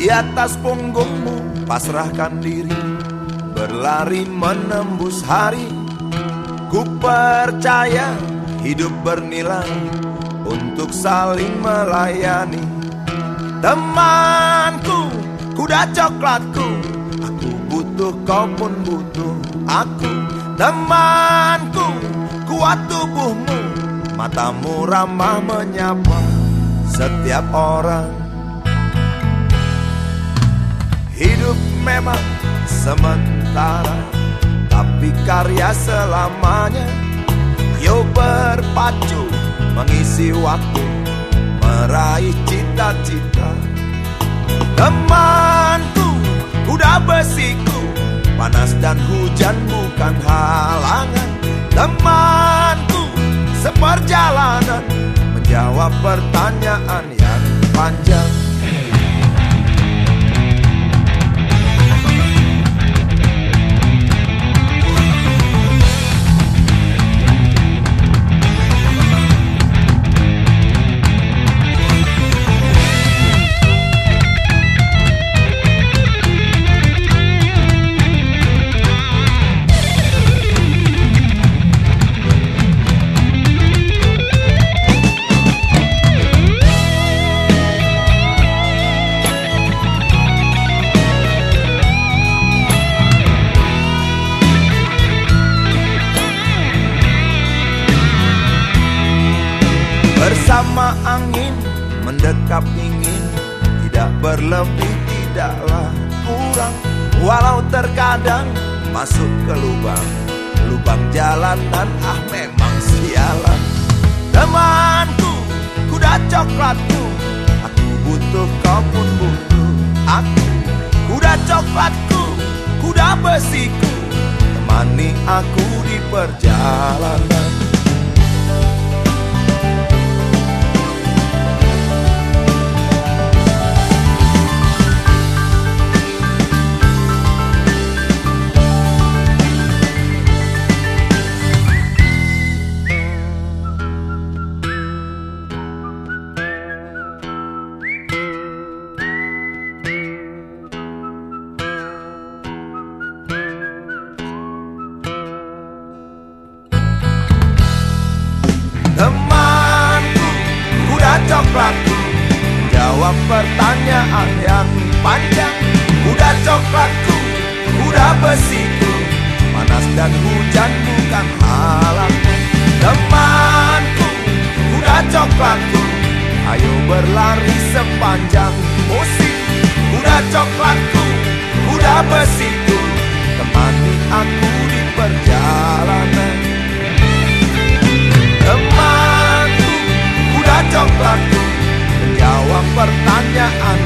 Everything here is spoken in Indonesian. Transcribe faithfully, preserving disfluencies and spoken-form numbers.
Di atas punggungmu pasrahkan diri, berlari menembus hari. Ku percaya hidup bernilai untuk saling melayani. Temanku, kuda coklatku, aku butuh, kau pun butuh aku. Temanku, kuat tubuhmu, matamu ramah menyapa setiap orang. Hidup memang sementara, tapi karya selamanya. Yo berpacu mengisi waktu, meraih cita-cita. Temanku, kuda besiku, panas dan hujan bukan halangan. Temanku, seperjalanan menjawab pertanyaan yang panjang. Bersama angin mendekap ingin, tidak berlebih, tidaklah kurang. Walau terkadang masuk ke lubang, lubang jalanan, ah memang sialan. Temanku, kuda coklatku, aku butuh, kau pun butuh aku. Kuda coklatku, kuda besiku, temani aku di perjalanan. Temanku, kuda coklatku, jawab pertanyaan yang panjang. Kuda coklatku, kuda besiku, panas dan hujan bukan halangan. Temanku, kuda coklatku, ayo berlari sepanjang musim. Kuda coklatku, kuda besiku, temani aku di perjalanan. Temanku, kuda coklatku, menjawab pertanyaan